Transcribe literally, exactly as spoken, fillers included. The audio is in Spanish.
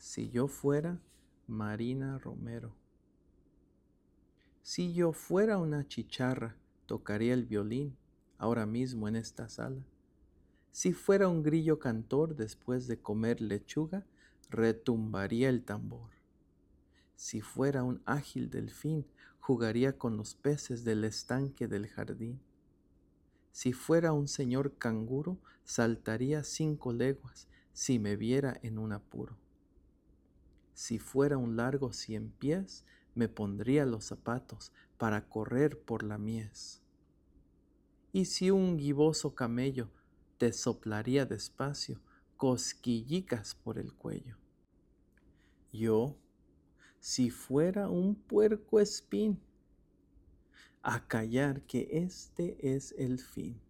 Si yo fuera Marina Romero. Si yo fuera una chicharra, tocaría el violín ahora mismo en esta sala. Si fuera un grillo cantor después de comer lechuga, retumbaría el tambor. Si fuera un ágil delfín, jugaría con los peces del estanque del jardín. Si fuera un señor canguro, saltaría cinco leguas si me viera en un apuro. Si fuera un largo cien pies, me pondría los zapatos para correr por la mies. Y si un giboso camello te soplaría despacio cosquillicas por el cuello. Yo, si fuera un puercoespín, a callar que este es el fin.